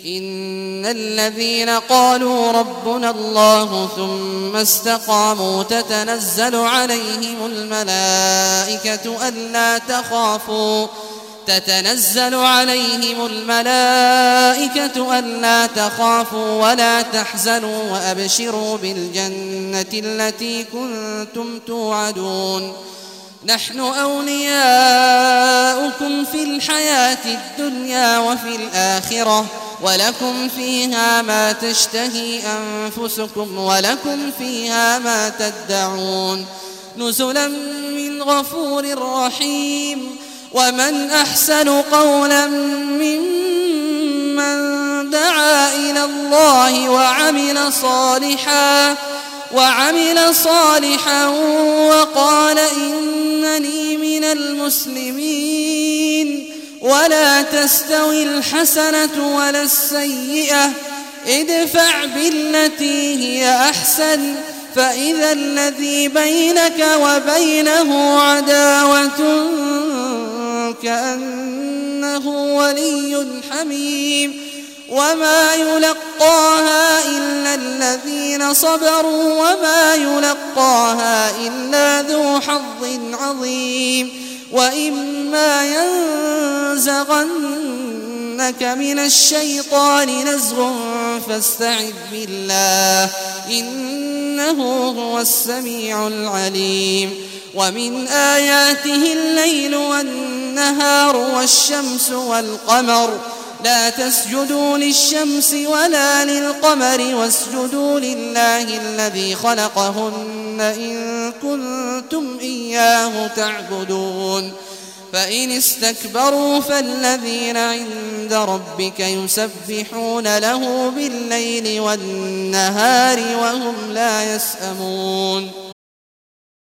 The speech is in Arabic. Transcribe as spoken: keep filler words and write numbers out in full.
إن الذين قالوا ربنا الله ثم استقاموا تتنزل عليهم الملائكة ألا تخافوا تتنزل عليهم الملائكة ألا تخافوا ولا تحزنوا وأبشروا بالجنة التي كنتم توعدون نحن أولياؤكم في الحياة الدنيا وفي الآخرة ولكم فيها ما تشتهي أنفسكم ولكم فيها ما تدعون نزلا من غفور رحيم ومن أحسن قولا ممن دعا إلى الله وعمل صالحا وعمل صالحا وقال إنني من المسلمين ولا تستوي الحسنة ولا السيئة ادفع بالتي هي أحسن فإذا الذي بينك وبينه عداوة كأنه ولي حميم وما يلقاها إلا الذين صبروا وما يلقاها إلا ذو حظ عظيم وإما ينزغنك من الشيطان نزغ فاستعذ بالله إنه هو السميع العليم ومن آياته الليل والنهار والشمس والقمر لا تسجدوا للشمس ولا للقمر واسجدوا لله الذي خلقهن إن كنتم إياه تعبدون فإن استكبروا فالذين عند ربك يسبحون له بالليل والنهار وهم لا يسأمون